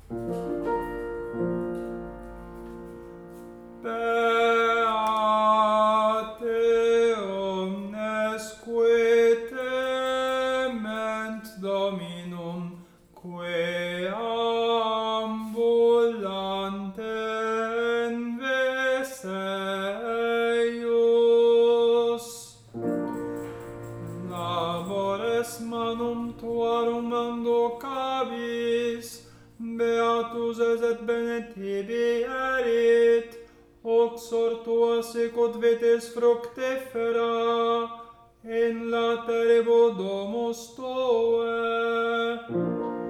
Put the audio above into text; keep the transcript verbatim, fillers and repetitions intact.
Beate omnes qui tement Dominum, quae ambulantem eius. Labores manum tuarum mandocabis, beatus es et bene tibi erit, oxor tua sicut vitis fructifera, in lateribus domus tuae.